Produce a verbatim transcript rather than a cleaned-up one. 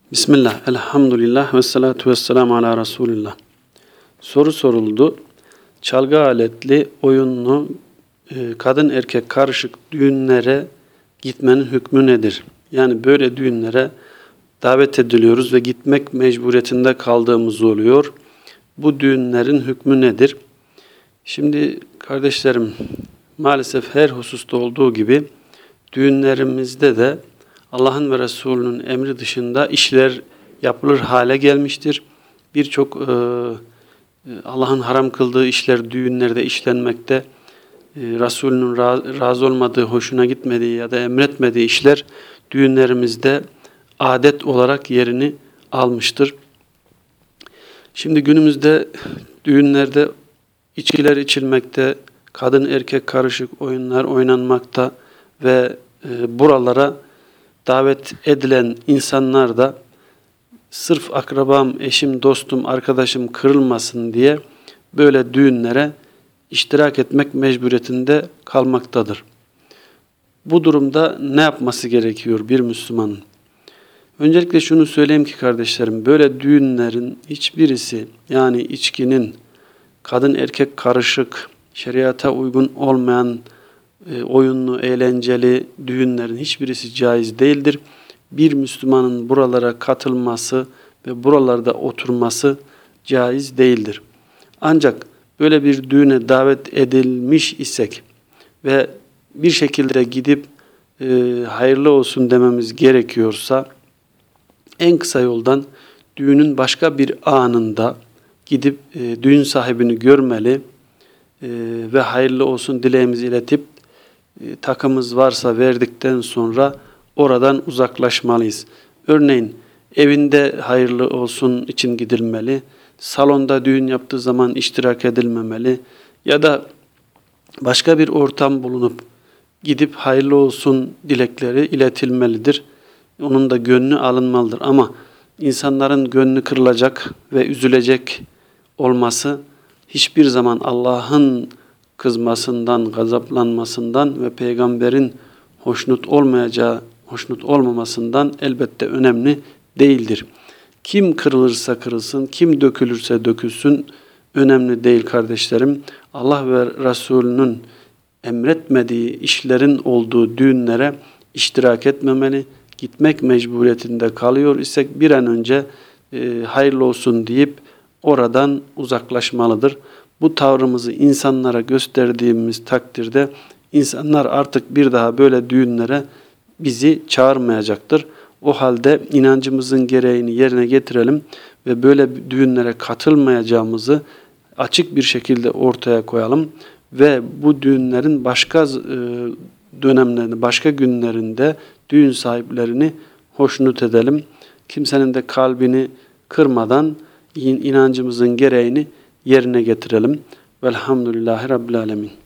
Bismillah, elhamdülillah ve salatu ve selamu ala Resulillah. Soru soruldu. Çalgı aletli, oyunlu, kadın erkek karışık düğünlere gitmenin hükmü nedir? Yani böyle düğünlere davet ediliyoruz ve gitmek mecburiyetinde kaldığımız oluyor. Bu düğünlerin hükmü nedir? Şimdi kardeşlerim, maalesef her hususta olduğu gibi düğünlerimizde de Allah'ın ve Resulünün emri dışında işler yapılır hale gelmiştir. Birçok e, Allah'ın haram kıldığı işler düğünlerde işlenmekte, e, Resulünün ra- razı olmadığı, hoşuna gitmediği ya da emretmediği işler düğünlerimizde adet olarak yerini almıştır. Şimdi günümüzde düğünlerde içkiler içilmekte, kadın erkek karışık oyunlar oynanmakta ve e, buralara davet edilen insanlar da sırf akrabam, eşim, dostum, arkadaşım kırılmasın diye böyle düğünlere iştirak etmek mecburiyetinde kalmaktadır. Bu durumda ne yapması gerekiyor bir Müslümanın? Öncelikle şunu söyleyeyim ki kardeşlerim, böyle düğünlerin hiçbirisi, yani içkinin, kadın erkek karışık, şeriata uygun olmayan e, oyunlu, eğlenceli düğünlerin hiçbirisi caiz değildir. Bir Müslümanın buralara katılması ve buralarda oturması caiz değildir. Ancak böyle bir düğüne davet edilmiş isek ve bir şekilde gidip e, hayırlı olsun dememiz gerekiyorsa, en kısa yoldan düğünün başka bir anında gidip e, düğün sahibini görmeli e, ve hayırlı olsun dileğimizi iletip e, takımız varsa verdikten sonra oradan uzaklaşmalıyız. Örneğin evinde hayırlı olsun için gidilmeli, salonda düğün yaptığı zaman iştirak edilmemeli ya da başka bir ortam bulunup gidip hayırlı olsun dilekleri iletilmelidir. Onun da gönlü alınmalıdır ama insanların gönlü kırılacak ve üzülecek olması hiçbir zaman Allah'ın kızmasından, gazaplanmasından ve peygamberin hoşnut olmayacağı, hoşnut olmamasından elbette önemli değildir. Kim kırılırsa kırılsın, kim dökülürse dökülsün önemli değil kardeşlerim. Allah ve Resulünün emretmediği işlerin olduğu düğünlere iştirak etmemeli, gitmek mecburiyetinde kalıyor isek bir an önce e, hayırlı olsun deyip oradan uzaklaşmalıdır. Bu tavrımızı insanlara gösterdiğimiz takdirde insanlar artık bir daha böyle düğünlere bizi çağırmayacaktır. O halde inancımızın gereğini yerine getirelim ve böyle düğünlere katılmayacağımızı açık bir şekilde ortaya koyalım ve bu düğünlerin başka e, dönemlerinde, başka günlerinde düğün sahiplerini hoşnut edelim. Kimsenin de kalbini kırmadan inancımızın gereğini yerine getirelim. Velhamdülillahi Rabbil Alemin.